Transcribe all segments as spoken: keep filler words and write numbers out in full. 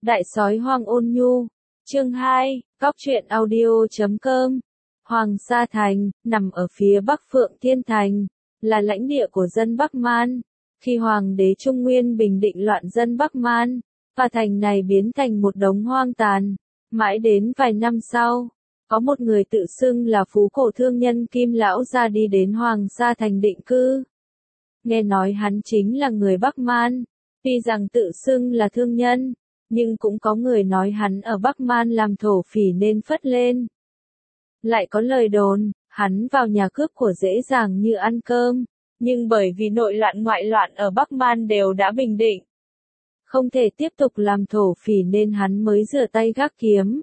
Đại sói hoang ôn nhu. Chương hai, Cóc truyện audio chấm com. Hoàng Sa Thành, nằm ở phía bắc Phượng Thiên Thành, là lãnh địa của dân Bắc Man. Khi Hoàng đế Trung Nguyên bình định loạn dân Bắc Man, và thành này biến thành một đống hoang tàn. Mãi đến vài năm sau, có một người tự xưng là phú cổ thương nhân Kim Lão Gia đi đến Hoàng Sa Thành định cư. Nghe nói hắn chính là người Bắc Man, tuy rằng tự xưng là thương nhân, nhưng cũng có người nói hắn ở Bắc Man làm thổ phỉ nên phất lên. Lại có lời đồn, hắn vào nhà cướp của dễ dàng như ăn cơm, nhưng bởi vì nội loạn ngoại loạn ở Bắc Man đều đã bình định, không thể tiếp tục làm thổ phỉ nên hắn mới rửa tay gác kiếm.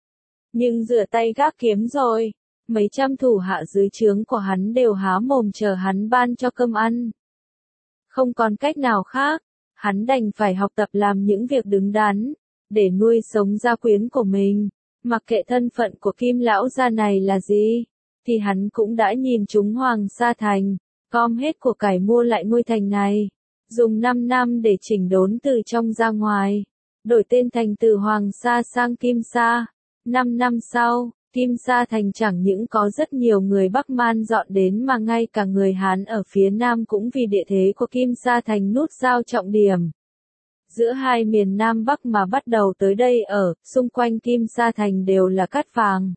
Nhưng rửa tay gác kiếm rồi, mấy trăm thủ hạ dưới trướng của hắn đều há mồm chờ hắn ban cho cơm ăn. Không còn cách nào khác, hắn đành phải học tập làm những việc đứng đắn, để nuôi sống gia quyến của mình. Mặc kệ thân phận của Kim Lão Gia này là gì, thì hắn cũng đã nhìn chúng Hoàng Sa Thành, gom hết của cải mua lại ngôi thành này, dùng năm năm để chỉnh đốn từ trong ra ngoài, đổi tên thành từ Hoàng Sa sang Kim Sa. Năm năm sau, Kim Sa Thành chẳng những có rất nhiều người Bắc Man dọn đến mà ngay cả người Hán ở phía Nam cũng vì địa thế của Kim Sa Thành nút giao trọng điểm giữa hai miền Nam Bắc mà bắt đầu tới đây ở, xung quanh Kim Sa Thành đều là cát vàng.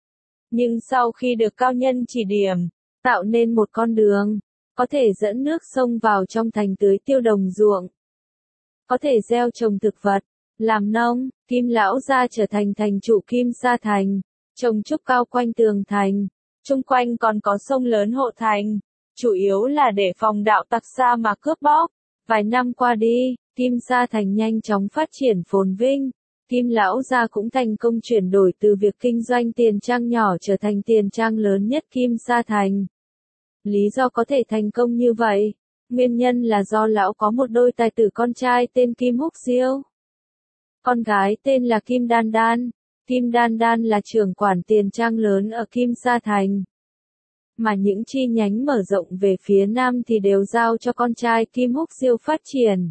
Nhưng sau khi được cao nhân chỉ điểm, tạo nên một con đường, có thể dẫn nước sông vào trong thành tưới tiêu đồng ruộng, có thể gieo trồng thực vật, làm nông, Kim Lão Gia trở thành thành chủ Kim Sa Thành, trồng trúc cao quanh tường thành, chung quanh còn có sông lớn hộ thành, chủ yếu là để phòng đạo tặc xa mà cướp bóc. Vài năm qua đi, Kim Sa Thành nhanh chóng phát triển phồn vinh, Kim Lão Gia cũng thành công chuyển đổi từ việc kinh doanh tiền trang nhỏ trở thành tiền trang lớn nhất Kim Sa Thành. Lý do có thể thành công như vậy, nguyên nhân là do lão có một đôi tài tử con trai tên Kim Húc Diêu. Con gái tên là Kim Đan Đan, Kim Đan Đan là trưởng quản tiền trang lớn ở Kim Sa Thành. Mà những chi nhánh mở rộng về phía Nam thì đều giao cho con trai Kim Húc Diêu phát triển.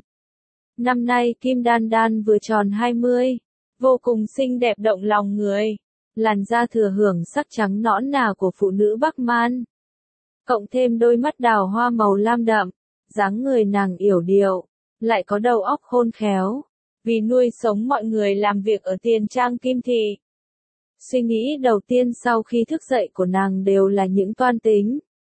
Năm nay Kim Đan Đan vừa tròn hai mươi, vô cùng xinh đẹp động lòng người, làn da thừa hưởng sắc trắng nõn nà của phụ nữ Bắc Man. Cộng thêm đôi mắt đào hoa màu lam đậm, dáng người nàng yểu điệu, lại có đầu óc khôn khéo, vì nuôi sống mọi người làm việc ở tiền trang Kim Thị. Suy nghĩ đầu tiên sau khi thức dậy của nàng đều là những toan tính.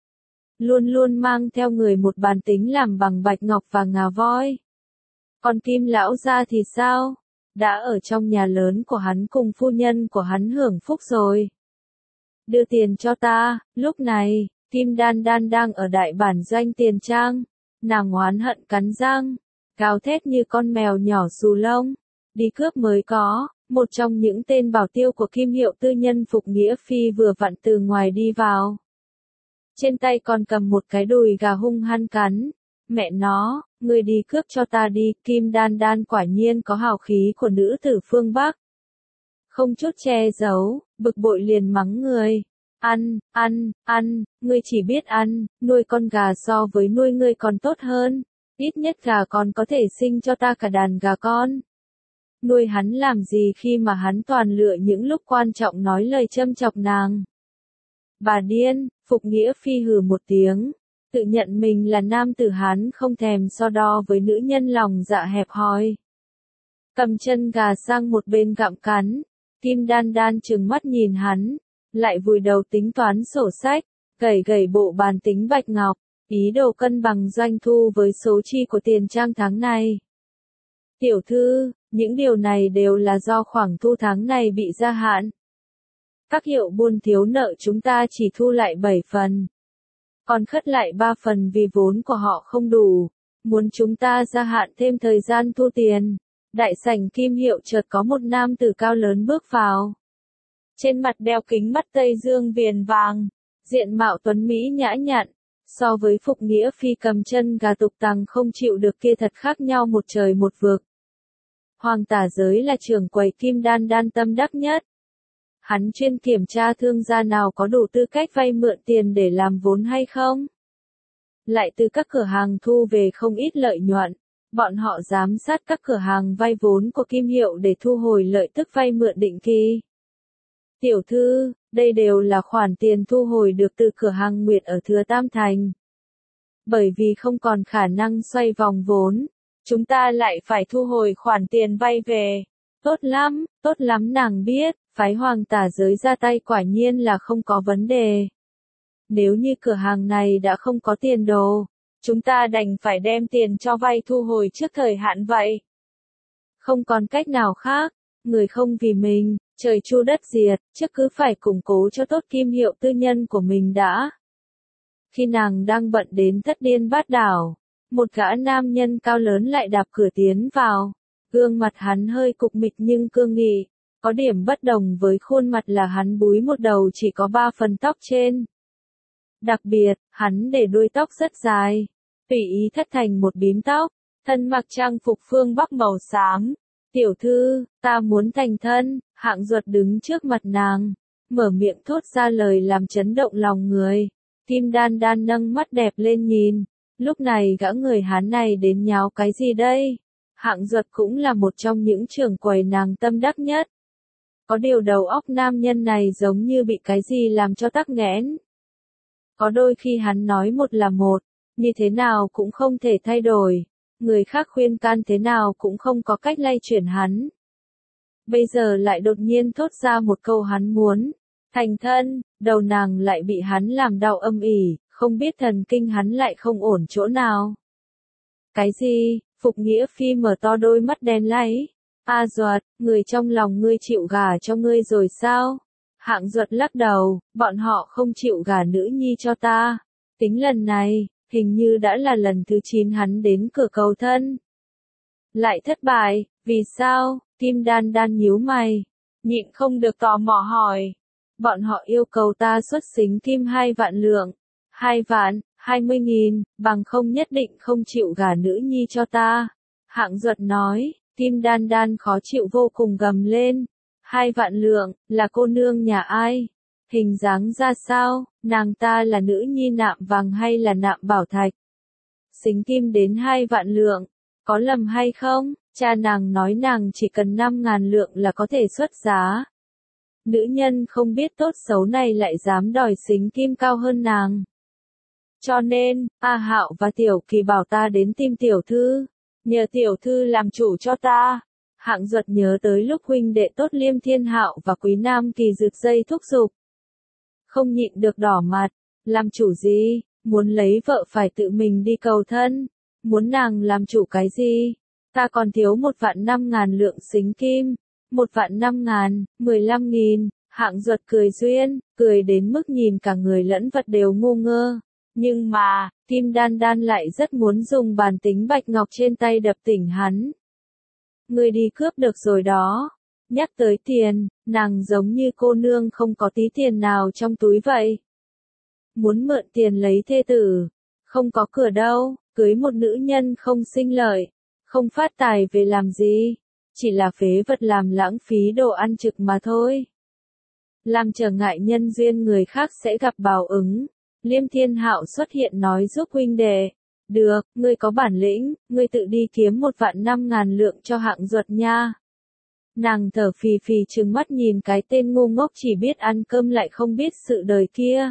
Luôn luôn mang theo người một bàn tính làm bằng bạch ngọc và ngà voi. Còn Kim Lão Gia thì sao? Đã ở trong nhà lớn của hắn cùng phu nhân của hắn hưởng phúc rồi. Đưa tiền cho ta. Lúc này, Kim Đan Đan đang ở đại bản doanh tiền trang. Nàng oán hận cắn răng, gào thét như con mèo nhỏ xù lông. Đi cướp mới có. Một trong những tên bảo tiêu của Kim Hiệu tư nhân Phục Nghĩa Phi vừa vặn từ ngoài đi vào. Trên tay còn cầm một cái đùi gà hung hăng cắn. Mẹ nó, ngươi đi cướp cho ta đi. Kim Đan Đan quả nhiên có hào khí của nữ tử phương Bắc. Không chút che giấu, bực bội liền mắng người. Ăn, ăn, ăn, ngươi chỉ biết ăn, nuôi con gà so với nuôi ngươi còn tốt hơn. Ít nhất gà còn có thể sinh cho ta cả đàn gà con. Nuôi hắn làm gì khi mà hắn toàn lựa những lúc quan trọng nói lời châm chọc nàng. Bà điên, Phục Nghĩa Phi hừ một tiếng, tự nhận mình là nam tử Hán không thèm so đo với nữ nhân lòng dạ hẹp hòi. Cầm chân gà sang một bên gặm cắn, Kim Đan Đan trừng mắt nhìn hắn, lại vùi đầu tính toán sổ sách, gẩy gẩy bộ bàn tính bạch ngọc, ý đồ cân bằng doanh thu với số chi của tiền trang tháng này. Tiểu thư, những điều này đều là do khoản thu tháng này bị gia hạn. Các hiệu buôn thiếu nợ chúng ta chỉ thu lại bảy phần. Còn khất lại ba phần vì vốn của họ không đủ. Muốn chúng ta gia hạn thêm thời gian thu tiền. Đại sảnh Kim Hiệu chợt có một nam tử cao lớn bước vào. Trên mặt đeo kính mắt Tây Dương viền vàng. Diện mạo tuấn Mỹ nhã nhặn. So với Phục Nghĩa Phi cầm chân gà tục tằng không chịu được kia thật khác nhau một trời một vực. Hoàng tả giới là trưởng quầy Kim Đan Đan tâm đắc nhất. Hắn chuyên kiểm tra thương gia nào có đủ tư cách vay mượn tiền để làm vốn hay không. Lại từ các cửa hàng thu về không ít lợi nhuận. Bọn họ giám sát các cửa hàng vay vốn của Kim Hiệu để thu hồi lợi tức vay mượn định kỳ. Tiểu thư, đây đều là khoản tiền thu hồi được từ cửa hàng Nguyệt ở Thừa Tam Thành. Bởi vì không còn khả năng xoay vòng vốn, chúng ta lại phải thu hồi khoản tiền vay về. Tốt lắm, tốt lắm, nàng biết, phái Hoàng tả giới ra tay quả nhiên là không có vấn đề. Nếu như cửa hàng này đã không có tiền đồ, chúng ta đành phải đem tiền cho vay thu hồi trước thời hạn vậy. Không còn cách nào khác, người không vì mình, trời chu đất diệt, trước cứ phải củng cố cho tốt Kim Hiệu tư nhân của mình đã. Khi nàng đang bận đến thất điên bát đảo, một gã nam nhân cao lớn lại đạp cửa tiến vào. Gương mặt hắn hơi cục mịch nhưng cương nghị, có điểm bất đồng với khuôn mặt là hắn búi một đầu chỉ có ba phần tóc trên. Đặc biệt, hắn để đuôi tóc rất dài, tùy ý thất thành một bím tóc, thân mặc trang phục phương Bắc màu xám. Tiểu thư, ta muốn thành thân. Hạng Duật đứng trước mặt nàng, mở miệng thốt ra lời làm chấn động lòng người. Kim Đan Đan nâng mắt đẹp lên nhìn, lúc này gã người Hán này đến nháo cái gì đây? Hạng Duật cũng là một trong những trưởng quầy nàng tâm đắc nhất. Có điều đầu óc nam nhân này giống như bị cái gì làm cho tắc nghẽn. Có đôi khi hắn nói một là một, như thế nào cũng không thể thay đổi, người khác khuyên can thế nào cũng không có cách lay chuyển hắn. Bây giờ lại đột nhiên thốt ra một câu hắn muốn thành thân, đầu nàng lại bị hắn làm đau âm ỉ, không biết thần kinh hắn lại không ổn chỗ nào. Cái gì? Phục Nghĩa Phi mở to đôi mắt đen láy. A Duật, người trong lòng ngươi chịu gả cho ngươi rồi sao? Hạng Duật lắc đầu, bọn họ không chịu gả nữ nhi cho ta. Tính lần này, hình như đã là lần thứ chín hắn đến cửa cầu thân. Lại thất bại, vì sao? Kim Đan Đan nhíu mày, nhịn không được tò mò hỏi. Bọn họ yêu cầu ta xuất xính kim hai vạn lượng. Hai vạn, hai mươi nghìn, bằng không nhất định không chịu gả nữ nhi cho ta. Hạng Duật nói, Kim Đan Đan khó chịu vô cùng gầm lên. Hai vạn lượng, là cô nương nhà ai? Hình dáng ra sao? Nàng ta là nữ nhi nạm vàng hay là nạm bảo thạch? Xính kim đến hai vạn lượng, có lầm hay không? Cha nàng nói nàng chỉ cần năm ngàn lượng là có thể xuất giá. Nữ nhân không biết tốt xấu này lại dám đòi xính kim cao hơn nàng. Cho nên, A Hạo và Tiểu Kỳ bảo ta đến tìm tiểu thư, nhờ tiểu thư làm chủ cho ta. Hạng Duật nhớ tới lúc huynh đệ tốt Liêm Thiên Hạo và Quý Nam Kỳ rực dây thúc giục. Không nhịn được đỏ mặt, làm chủ gì, muốn lấy vợ phải tự mình đi cầu thân, muốn nàng làm chủ cái gì, ta còn thiếu một vạn năm ngàn lượng xính kim, một vạn năm ngàn, mười lăm nghìn, Hạng Duật cười duyên, cười đến mức nhìn cả người lẫn vật đều ngu ngơ. Nhưng mà, Kim Đan Đan lại rất muốn dùng bàn tính bạch ngọc trên tay đập tỉnh hắn. Ngươi đi cướp được rồi đó. Nhắc tới tiền, nàng giống như cô nương không có tí tiền nào trong túi vậy. Muốn mượn tiền lấy thê tử, không có cửa đâu, cưới một nữ nhân không sinh lợi, không phát tài về làm gì, chỉ là phế vật làm lãng phí đồ ăn trực mà thôi. Làm trở ngại nhân duyên người khác sẽ gặp báo ứng. Liêm Thiên Hạo xuất hiện nói giúp huynh đệ. Được, ngươi có bản lĩnh, ngươi tự đi kiếm một vạn năm ngàn lượng cho Hạng Duật nha. Nàng thở phì phì trừng mắt nhìn cái tên ngu ngốc chỉ biết ăn cơm lại không biết sự đời kia.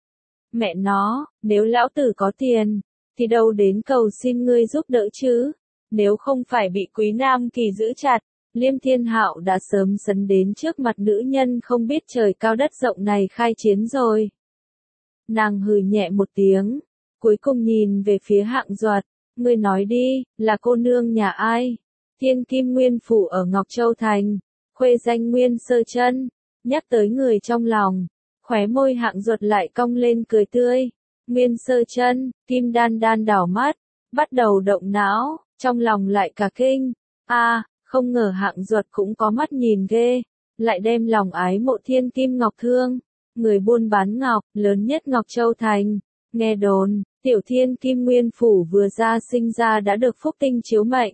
Mẹ nó, nếu lão tử có tiền, thì đâu đến cầu xin ngươi giúp đỡ chứ. Nếu không phải bị Quý Nam Kỳ giữ chặt, Liêm Thiên Hạo đã sớm sấn đến trước mặt nữ nhân không biết trời cao đất rộng này khai chiến rồi. Nàng hừ nhẹ một tiếng, cuối cùng nhìn về phía Hạng Duật, ngươi nói đi, là cô nương nhà ai? Thiên Kim Nguyên Phủ ở Ngọc Châu Thành, khuê danh Nguyên Sơ Chân. Nhắc tới người trong lòng, khóe môi Hạng Duật lại cong lên cười tươi. Nguyên Sơ Chân, Kim Đan Đan đảo mắt, bắt đầu động não, trong lòng lại cả kinh. A, à, không ngờ Hạng Duật cũng có mắt nhìn ghê, lại đem lòng ái mộ Thiên Kim Ngọc Thương, người buôn bán ngọc, lớn nhất Ngọc Châu Thành. Nghe đồn, tiểu Thiên Kim Nguyên Phủ vừa ra sinh ra đã được phúc tinh chiếu mệnh.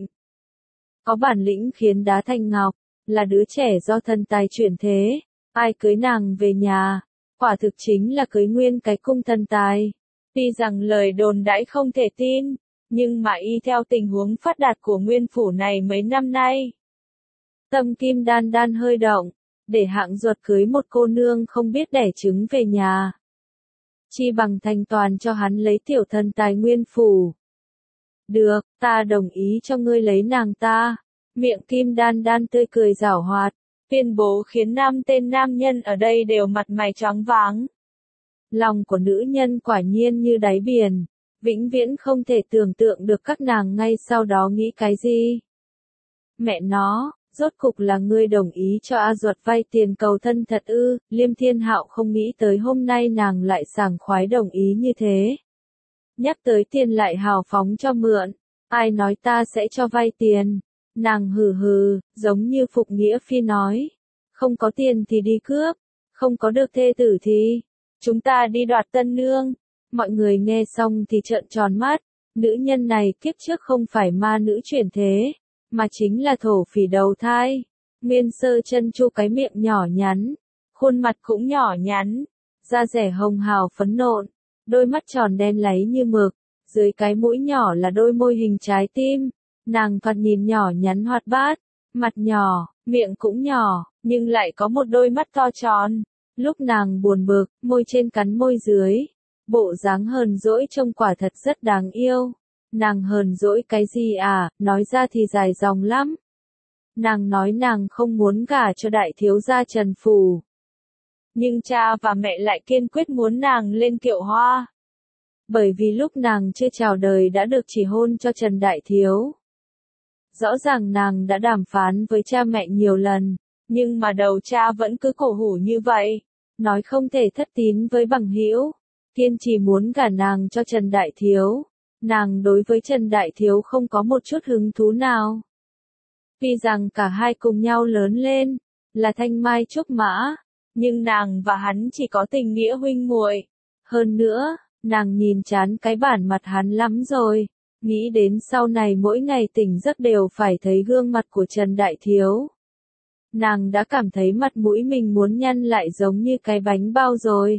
Có bản lĩnh khiến đá thành ngọc, là đứa trẻ do thần tài chuyển thế, ai cưới nàng về nhà, quả thực chính là cưới nguyên cái cung thần tài. Tuy rằng lời đồn đãi không thể tin, Nhưng mà y theo tình huống phát đạt của nguyên phủ này mấy năm nay, tâm Kim Đan Đan hơi động, để hạng ruột cưới một cô nương không biết đẻ trứng về nhà. Chi bằng thành toàn cho hắn lấy tiểu thần tài nguyên phủ. Được, ta đồng ý cho ngươi lấy nàng ta. Miệng Kim Đan Đan tươi cười giảo hoạt, tuyên bố khiến năm tên nam nhân ở đây đều mặt mày choáng váng. Lòng của nữ nhân quả nhiên như đáy biển, vĩnh viễn không thể tưởng tượng được các nàng ngay sau đó nghĩ cái gì. Mẹ nó, rốt cục là ngươi đồng ý cho A Duật vay tiền cầu thân thật ư? Liêm Thiên Hạo không nghĩ tới hôm nay nàng lại sảng khoái đồng ý như thế. Nhắc tới tiền lại hào phóng cho mượn, ai nói ta sẽ cho vay tiền? Nàng hừ hừ, giống như Phục Nghĩa Phi nói, không có tiền thì đi cướp, không có được thê tử thì chúng ta đi đoạt tân nương. Mọi người nghe xong thì trợn tròn mắt, nữ nhân này kiếp trước không phải ma nữ chuyển thế, mà chính là thổ phỉ đầu thai. Nguyên Sơ Chân chu cái miệng nhỏ nhắn, khuôn mặt cũng nhỏ nhắn, da rẻ hồng hào phấn nộn, đôi mắt tròn đen láy như mực, dưới cái mũi nhỏ là đôi môi hình trái tim. Nàng thoạt nhìn nhỏ nhắn hoạt bát, mặt nhỏ, miệng cũng nhỏ, nhưng lại có một đôi mắt to tròn. Lúc nàng buồn bực, môi trên cắn môi dưới, bộ dáng hờn dỗi trông quả thật rất đáng yêu. Nàng hờn dỗi cái gì à, nói ra thì dài dòng lắm. Nàng nói nàng không muốn gả cho đại thiếu gia Trần Phủ. Nhưng cha và mẹ lại kiên quyết muốn nàng lên kiệu hoa. Bởi vì lúc nàng chưa chào đời đã được chỉ hôn cho Trần Đại Thiếu. Rõ ràng nàng đã đàm phán với cha mẹ nhiều lần, nhưng mà đầu cha vẫn cứ cổ hủ như vậy, nói không thể thất tín với bằng hữu, kiên trì muốn gả nàng cho Trần Đại Thiếu. Nàng đối với Trần Đại Thiếu không có một chút hứng thú nào. Tuy rằng cả hai cùng nhau lớn lên, là thanh mai trúc mã, nhưng nàng và hắn chỉ có tình nghĩa huynh muội. Hơn nữa, nàng nhìn chán cái bản mặt hắn lắm rồi. Nghĩ đến sau này mỗi ngày tỉnh giấc đều phải thấy gương mặt của Trần Đại Thiếu. Nàng đã cảm thấy mặt mũi mình muốn nhăn lại giống như cái bánh bao rồi.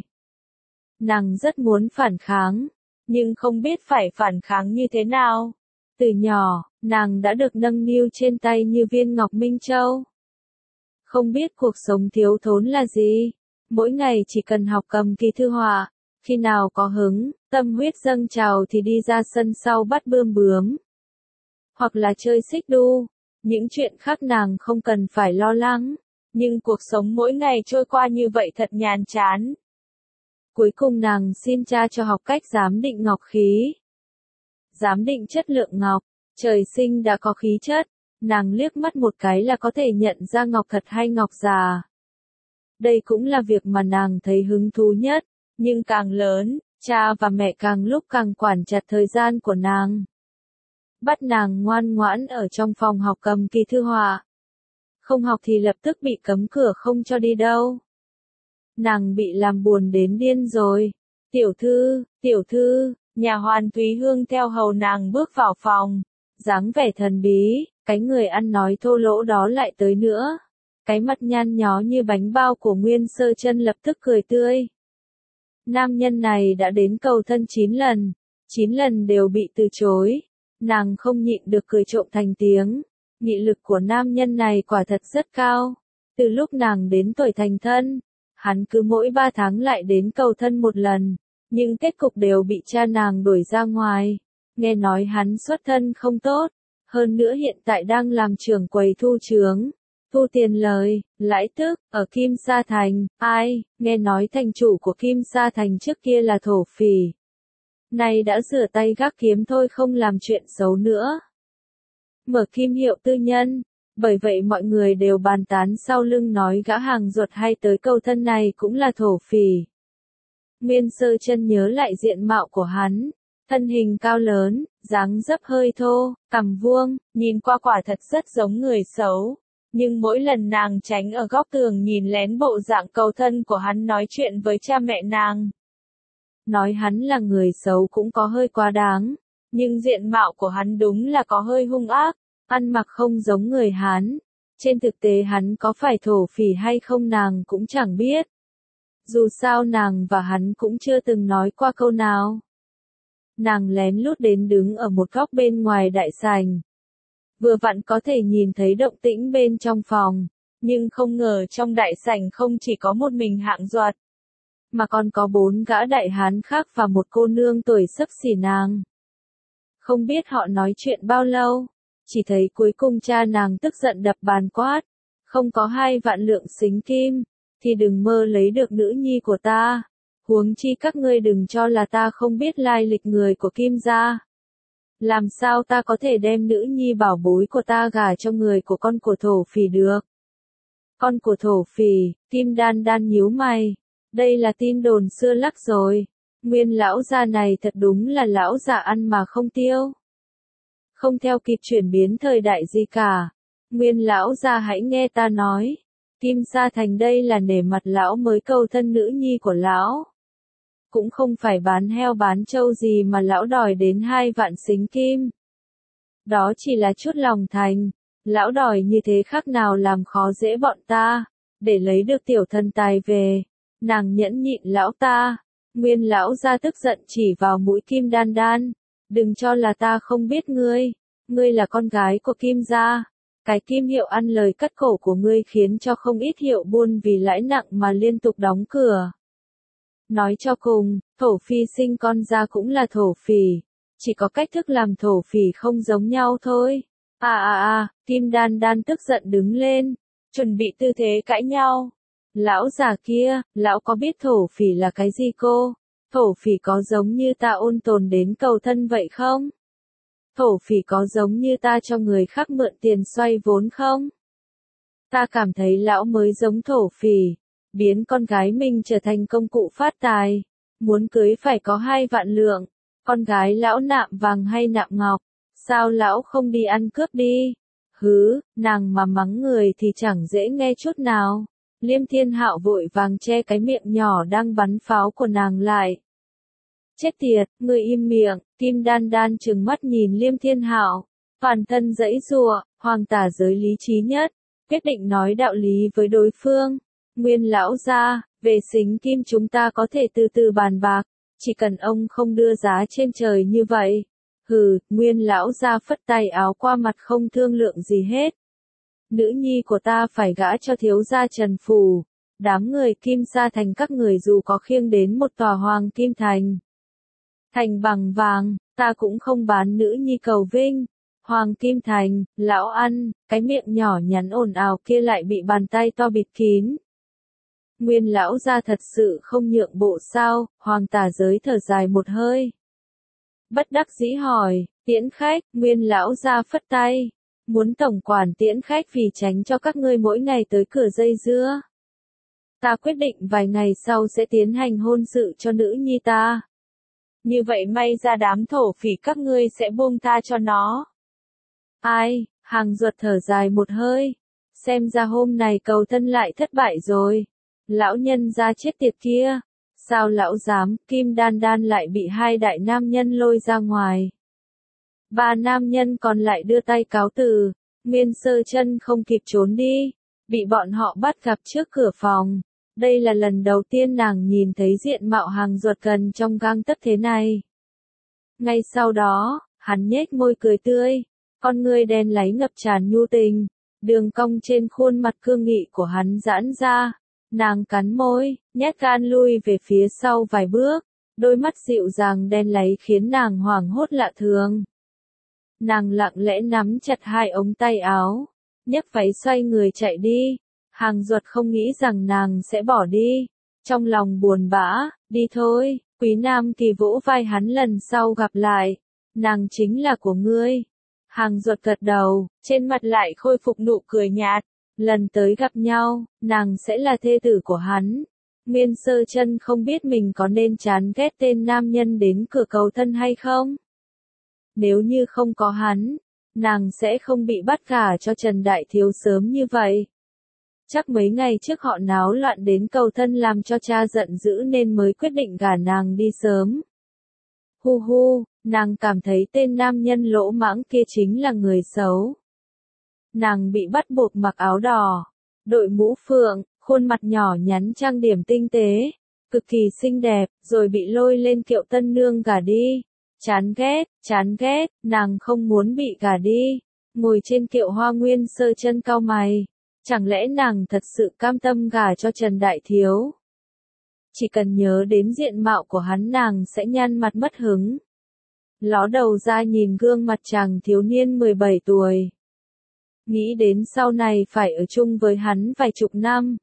Nàng rất muốn phản kháng, nhưng không biết phải phản kháng như thế nào. Từ nhỏ, nàng đã được nâng niu trên tay như viên ngọc minh châu. Không biết cuộc sống thiếu thốn là gì. Mỗi ngày chỉ cần học cầm kỳ thư họa, khi nào có hứng, tâm huyết dâng trào thì đi ra sân sau bắt bươm bướm. Hoặc là chơi xích đu. Những chuyện khác nàng không cần phải lo lắng. Nhưng cuộc sống mỗi ngày trôi qua như vậy thật nhàm chán. Cuối cùng nàng xin cha cho học cách giám định ngọc khí. Giám định chất lượng ngọc, trời sinh đã có khí chất, nàng liếc mắt một cái là có thể nhận ra ngọc thật hay ngọc già. Đây cũng là việc mà nàng thấy hứng thú nhất, nhưng càng lớn, cha và mẹ càng lúc càng quản chặt thời gian của nàng. Bắt nàng ngoan ngoãn ở trong phòng học cầm kỳ thư họa. Không học thì lập tức bị cấm cửa không cho đi đâu. Nàng bị làm buồn đến điên rồi. Tiểu thư, tiểu thư, nhà hoàn Thúy Hương theo hầu nàng bước vào phòng. Dáng vẻ thần bí, cái người ăn nói thô lỗ đó lại tới nữa. Cái mặt nhăn nhó như bánh bao của Nguyên Sơ Chân lập tức cười tươi. Nam nhân này đã đến cầu thân chín lần, chín lần đều bị từ chối. Nàng không nhịn được cười trộm thành tiếng. Nghị lực của nam nhân này quả thật rất cao. Từ lúc nàng đến tuổi thành thân, hắn cứ mỗi ba tháng lại đến cầu thân một lần, nhưng kết cục đều bị cha nàng đuổi ra ngoài. Nghe nói hắn xuất thân không tốt, hơn nữa hiện tại đang làm trưởng quầy thu chướng, thu tiền lời, lãi tức, ở Kim Sa Thành. Ai, nghe nói thành chủ của Kim Sa Thành trước kia là thổ phỉ. Nay đã rửa tay gác kiếm thôi không làm chuyện xấu nữa. Mở kim hiệu tư nhân. Bởi vậy mọi người đều bàn tán sau lưng nói gã hàng ruột hay tới cầu thân này cũng là thổ phỉ. Nguyên Sơ Chân nhớ lại diện mạo của hắn. Thân hình cao lớn, dáng dấp hơi thô, cằm vuông, nhìn qua quả thật rất giống người xấu. Nhưng mỗi lần nàng tránh ở góc tường nhìn lén bộ dạng cầu thân của hắn nói chuyện với cha mẹ nàng. Nói hắn là người xấu cũng có hơi quá đáng. Nhưng diện mạo của hắn đúng là có hơi hung ác. Ăn mặc không giống người Hán. Trên thực tế hắn có phải thổ phỉ hay không nàng cũng chẳng biết. Dù sao nàng và hắn cũng chưa từng nói qua câu nào. nàng lén lút đến đứng ở một góc bên ngoài đại sảnh. Vừa vặn có thể nhìn thấy động tĩnh bên trong phòng, nhưng không ngờ trong đại sảnh không chỉ có một mình Hạng Duật, mà còn có bốn gã đại hán khác và một cô nương tuổi xấp xỉ nàng. Không biết họ nói chuyện bao lâu, chỉ thấy cuối cùng cha nàng tức giận đập bàn quát, không có hai vạn lượng xính kim, thì đừng mơ lấy được nữ nhi của ta, huống chi các ngươi đừng cho là ta không biết lai lịch người của Kim gia. Làm sao ta có thể đem nữ nhi bảo bối của ta gả cho người của con của thổ phỉ được? Con của thổ phỉ, Kim Đan Đan nhíu mày, đây là tin đồn xưa lắc rồi, nguyên lão gia này thật đúng là lão già ăn mà không tiêu. Không theo kịp chuyển biến thời đại gì cả, nguyên lão gia hãy nghe ta nói, Kim Sa Thành đây là nể mặt lão mới cầu thân nữ nhi của lão. Cũng không phải bán heo bán trâu gì mà lão đòi đến hai vạn xính kim. Đó chỉ là chút lòng thành, lão đòi như thế khác nào làm khó dễ bọn ta, để lấy được tiểu thần tài về, nàng nhẫn nhịn lão ta, nguyên lão gia tức giận chỉ vào mũi Kim Đan Đan, đừng cho là ta không biết ngươi, ngươi là con gái của Kim gia, cái kim hiệu ăn lời cắt cổ của ngươi khiến cho không ít hiệu buôn vì lãi nặng mà liên tục đóng cửa. Nói cho cùng, thổ phỉ sinh con ra cũng là thổ phỉ, chỉ có cách thức làm thổ phỉ không giống nhau thôi. À à à, Kim Đan Đan tức giận đứng lên, chuẩn bị tư thế cãi nhau. Lão già kia, lão có biết thổ phỉ là cái gì cô? Thổ phỉ có giống như ta ôn tồn đến cầu thân vậy không? Thổ phỉ có giống như ta cho người khác mượn tiền xoay vốn không? Ta cảm thấy lão mới giống thổ phỉ, biến con gái mình trở thành công cụ phát tài, muốn cưới phải có hai vạn lượng, con gái lão nạm vàng hay nạm ngọc, sao lão không đi ăn cướp đi? Hứ, nàng mà mắng người thì chẳng dễ nghe chút nào. Liêm Thiên Hạo vội vàng che cái miệng nhỏ đang bắn pháo của nàng lại. Chết tiệt, ngươi im miệng, Kim Đan Đan trừng mắt nhìn Liêm Thiên Hạo, toàn thân giãy giụa, hoàng tả giới lý trí nhất, quyết định nói đạo lý với đối phương. Nguyên lão gia, về xính kim chúng ta có thể từ từ bàn bạc, chỉ cần ông không đưa giá trên trời như vậy. Hừ, Nguyên lão gia phất tay áo qua mặt không thương lượng gì hết. Nữ nhi của ta phải gả cho thiếu gia Trần Phủ, đám người Kim Sa Thành các người dù có khiêng đến một tòa hoàng kim thành. Thành bằng vàng, ta cũng không bán nữ nhi cầu vinh. Hoàng Kim Thành, lão ăn, cái miệng nhỏ nhắn ồn ào kia lại bị bàn tay to bịt kín. Nguyên lão gia thật sự không nhượng bộ sao? Hoàng tả giới thở dài một hơi. Bất đắc dĩ hỏi, tiễn khách, Nguyên lão gia phất tay. Muốn tổng quản tiễn khách vì tránh cho các ngươi mỗi ngày tới cửa dây dưa. Ta quyết định vài ngày sau sẽ tiến hành hôn sự cho nữ nhi ta. Như vậy may ra đám thổ phỉ các ngươi sẽ buông tha cho nó. Ai, Hàng Duật thở dài một hơi. Xem ra hôm này cầu thân lại thất bại rồi. Lão nhân ra chết tiệt kia. Sao lão dám, Kim Đan Đan lại bị hai đại nam nhân lôi ra ngoài. Ba nam nhân còn lại đưa tay cáo từ. Nguyên Sơ Chân không kịp trốn đi. Bị bọn họ bắt gặp trước cửa phòng. Đây là lần đầu tiên nàng nhìn thấy diện mạo Hàng Duật gần trong gang tấc thế này. Ngay sau đó, hắn nhếch môi cười tươi. Con ngươi đen láy ngập tràn nhu tình. Đường cong trên khuôn mặt cương nghị của hắn giãn ra. Nàng cắn môi, nhét gan lui về phía sau vài bước. Đôi mắt dịu dàng đen láy khiến nàng hoảng hốt lạ thường. Nàng lặng lẽ nắm chặt hai ống tay áo. Nhấc váy xoay người chạy đi. Hàng Duật không nghĩ rằng nàng sẽ bỏ đi. Trong lòng buồn bã, đi thôi, Quý Nam Kỳ vỗ vai hắn lần sau gặp lại. Nàng chính là của ngươi. Hàng Duật gật đầu, trên mặt lại khôi phục nụ cười nhạt. Lần tới gặp nhau, nàng sẽ là thê tử của hắn. Nguyên Sơ Chân không biết mình có nên chán ghét tên nam nhân đến cửa cầu thân hay không. Nếu như không có hắn, nàng sẽ không bị bắt gả cho Trần Đại Thiếu sớm như vậy. Chắc mấy ngày trước họ náo loạn đến cầu thân làm cho cha giận dữ nên mới quyết định gả nàng đi sớm. Hu hu, nàng cảm thấy tên nam nhân lỗ mãng kia chính là người xấu. Nàng bị bắt buộc mặc áo đỏ, đội mũ phượng, khuôn mặt nhỏ nhắn trang điểm tinh tế, cực kỳ xinh đẹp, rồi bị lôi lên kiệu tân nương gả đi. Chán ghét, chán ghét, nàng không muốn bị gả đi. Ngồi trên kiệu hoa Nguyên Sơ Chân cau mày. Chẳng lẽ nàng thật sự cam tâm gả cho Trần Đại Thiếu? Chỉ cần nhớ đến diện mạo của hắn nàng sẽ nhăn mặt mất hứng. Ló đầu ra nhìn gương mặt chàng thiếu niên mười bảy tuổi. Nghĩ đến sau này phải ở chung với hắn vài chục năm.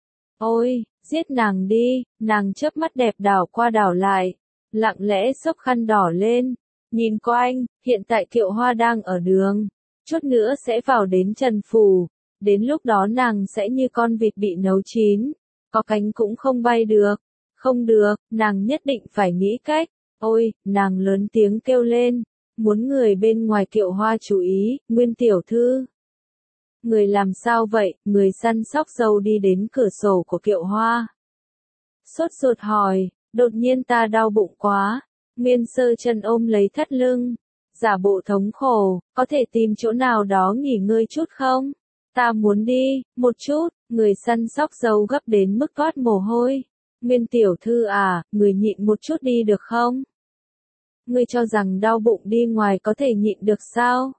Ôi, giết nàng đi, nàng chớp mắt đẹp đảo qua đảo lại, lặng lẽ xốc khăn đỏ lên, nhìn quanh, hiện tại kiệu hoa đang ở đường, chút nữa sẽ vào đến Trần Phủ, đến lúc đó nàng sẽ như con vịt bị nấu chín, có cánh cũng không bay được, không được, nàng nhất định phải nghĩ cách, ôi, nàng lớn tiếng kêu lên, muốn người bên ngoài kiệu hoa chú ý, Nguyên tiểu thư. Người làm sao vậy, người săn sóc dâu đi đến cửa sổ của kiệu hoa. Sốt ruột hỏi, đột nhiên ta đau bụng quá, Nguyên Sơ Chân ôm lấy thắt lưng, giả bộ thống khổ, có thể tìm chỗ nào đó nghỉ ngơi chút không? Ta muốn đi, một chút, người săn sóc dâu gấp đến mức toát mồ hôi. Nguyên tiểu thư à, người nhịn một chút đi được không? Ngươi cho rằng đau bụng đi ngoài có thể nhịn được sao?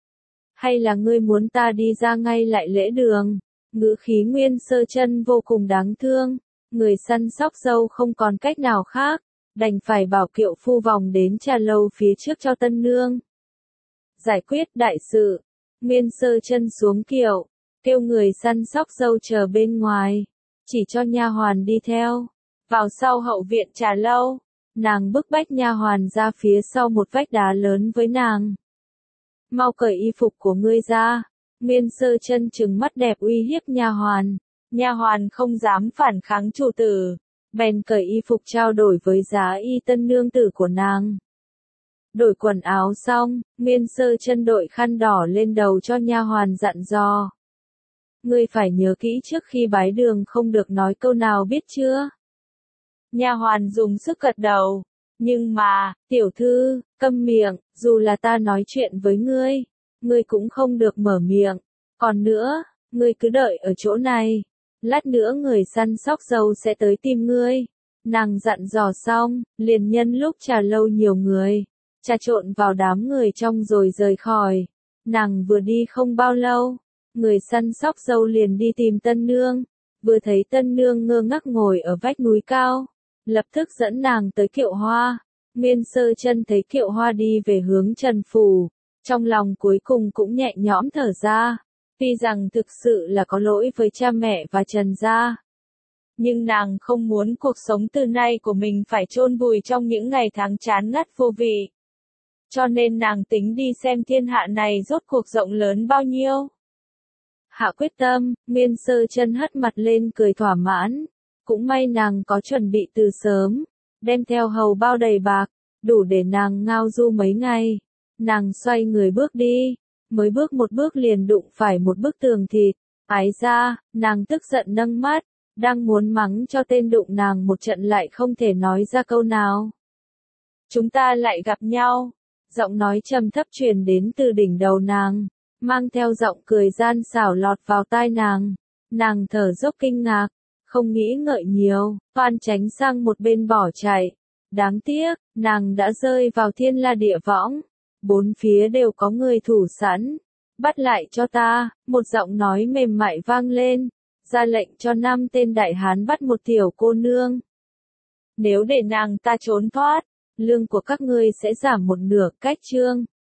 Hay là ngươi muốn ta đi ra ngay lại lễ đường? Ngữ khí Nguyên Sơ Chân vô cùng đáng thương, người săn sóc dâu không còn cách nào khác, đành phải bảo kiệu phu vòng đến trà lâu phía trước cho tân nương. Giải quyết đại sự, Nguyên Sơ Chân xuống kiệu, kêu người săn sóc dâu chờ bên ngoài, chỉ cho nha hoàn đi theo, vào sau hậu viện trà lâu, nàng bức bách nha hoàn ra phía sau một vách đá lớn với nàng. Mau cởi y phục của ngươi ra, Nguyên Sơ Chân trừng mắt đẹp uy hiếp nha hoàn, nha hoàn không dám phản kháng chủ tử, bèn cởi y phục trao đổi với giá y tân nương tử của nàng. Đổi quần áo xong, Nguyên Sơ Chân đội khăn đỏ lên đầu cho nha hoàn dặn dò. Ngươi phải nhớ kỹ trước khi bái đường không được nói câu nào biết chưa? Nha hoàn dùng sức gật đầu. Nhưng mà, tiểu thư, câm miệng, dù là ta nói chuyện với ngươi, ngươi cũng không được mở miệng. Còn nữa, ngươi cứ đợi ở chỗ này. Lát nữa người săn sóc dâu sẽ tới tìm ngươi. Nàng dặn dò xong, liền nhân lúc trà lâu nhiều người, trà trộn vào đám người trong rồi rời khỏi. Nàng vừa đi không bao lâu, người săn sóc dâu liền đi tìm tân nương. Vừa thấy tân nương ngơ ngác ngồi ở vách núi cao, lập tức dẫn nàng tới kiệu hoa. Nguyên Sơ Chân thấy kiệu hoa đi về hướng Trần Phủ, trong lòng cuối cùng cũng nhẹ nhõm thở ra, tuy rằng thực sự là có lỗi với cha mẹ và Trần gia. Nhưng nàng không muốn cuộc sống từ nay của mình phải chôn vùi trong những ngày tháng chán ngắt vô vị. Cho nên nàng tính đi xem thiên hạ này rốt cuộc rộng lớn bao nhiêu. Hạ quyết tâm, Nguyên Sơ Chân hất mặt lên cười thỏa mãn. Cũng may nàng có chuẩn bị từ sớm, đem theo hầu bao đầy bạc, đủ để nàng ngao du mấy ngày. Nàng xoay người bước đi, mới bước một bước liền đụng phải một bức tường thịt. Ái ra, nàng tức giận nâng mắt, đang muốn mắng cho tên đụng nàng một trận lại không thể nói ra câu nào. Chúng ta lại gặp nhau, giọng nói trầm thấp truyền đến từ đỉnh đầu nàng, mang theo giọng cười gian xảo lọt vào tai nàng. Nàng thở dốc kinh ngạc, không nghĩ ngợi nhiều, toan tránh sang một bên bỏ chạy. Đáng tiếc, nàng đã rơi vào thiên la địa võng. Bốn phía đều có người thủ sẵn. Bắt lại cho ta, một giọng nói mềm mại vang lên, ra lệnh cho năm tên đại hán bắt một tiểu cô nương. Nếu để nàng ta trốn thoát, lương của các ngươi sẽ giảm một nửa. Cách chương